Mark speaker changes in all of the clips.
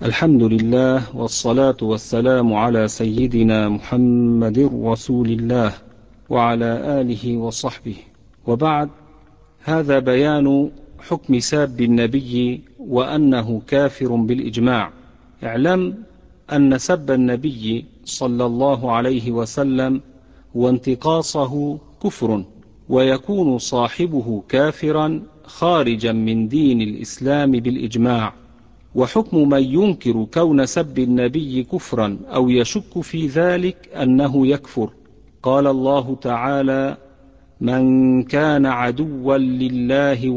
Speaker 1: الحمد لله والصلاة والسلام على سيدنا محمد رسول الله وعلى آله وصحبه، وبعد. هذا بيان حكم ساب النبي وأنه كافر بالإجماع. اعلم أن سب النبي صلى الله عليه وسلم وانتقاصه كفر، ويكون صاحبه كافرا خارجا من دين الإسلام بالإجماع. وحكم من ينكر كون سب النبي كفرا أو يشك في ذلك أنه يكفر. قال الله تعالى: من كان عدوا لله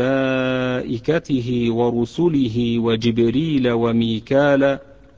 Speaker 1: وملائكته ورسله وجبريل وميكال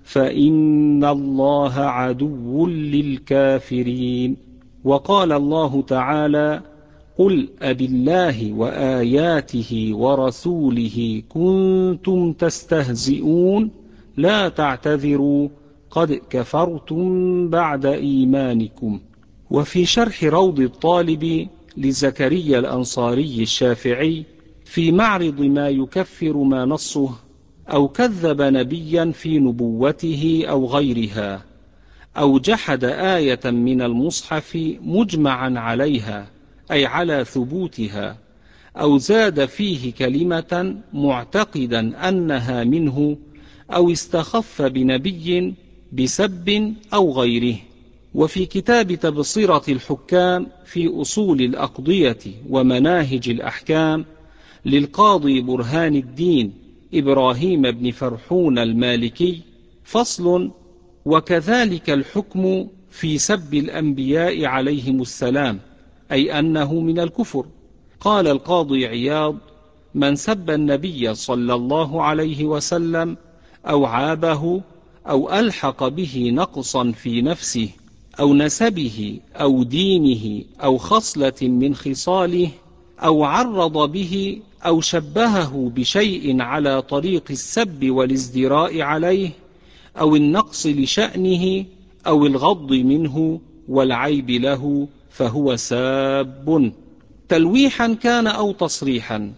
Speaker 1: فإن الله عدو للكافرين. وقال الله تعالى: قل أبالله وآياته ورسوله كنتم تستهزئون لا تعتذروا قد كفرتم بعد إيمانكم. وفي شرح روض الطالب لزكريا الأنصاري الشافعي في معرض ما يكفر ما نصه أو كذب نبيا في نبوته أو غيرها، أو جحد آية من المصحف مجمعا عليها أي على ثبوتها، أو زاد فيه كلمة معتقدا أنها منه، أو استخف بنبي بسب أو غيره. وفي كتاب تبصرة الحكام في أصول الأقضية ومناهج الأحكام للقاضي برهان الدين إبراهيم بن فرحون المالكي فصل: وكذلك الحكم في سب الأنبياء عليهم السلام، أي أنه من الكفر. قال القاضي عياض: من سب النبي صلى الله عليه وسلم أو عابه أو ألحق به نقصا في نفسه أو نسبه أو دينه أو خصلة من خصاله أو عرض به أو شبهه بشيء على طريق السب والازدراء عليه أو النقص لشأنه أو الغض منه والعيب له فهو ساب، تلويحا كان أو تصريحا.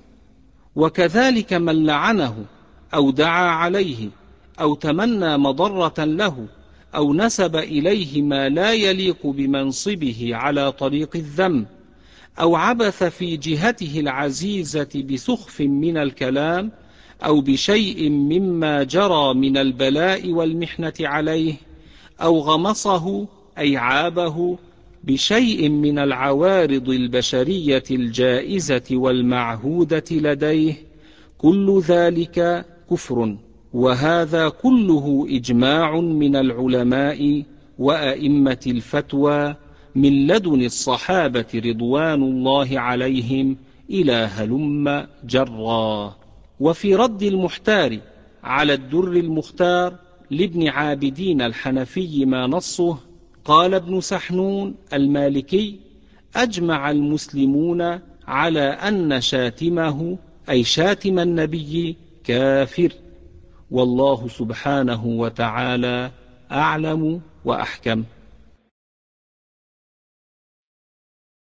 Speaker 1: وكذلك من لعنه أو دعا عليه أو تمنى مضرة له أو نسب إليه ما لا يليق بمنصبه على طريق الذم، أو عبث في جهته العزيزة بسخف من الكلام أو بشيء مما جرى من البلاء والمحنة عليه، أو غمصه أي عابه بشيء من العوارض البشرية الجائزة والمعهودة لديه، كل ذلك كفر. وهذا كله إجماع من العلماء وأئمة الفتوى من لدن الصحابة رضوان الله عليهم إلى هلم جرا. وفي رد المحتار على الدر المختار لابن عابدين الحنفي ما نصه، قال ابن سحنون المالكي: أجمع المسلمون على أن شاتمه أي شاتم النبي كافر، والله سبحانه وتعالى أعلم وأحكم.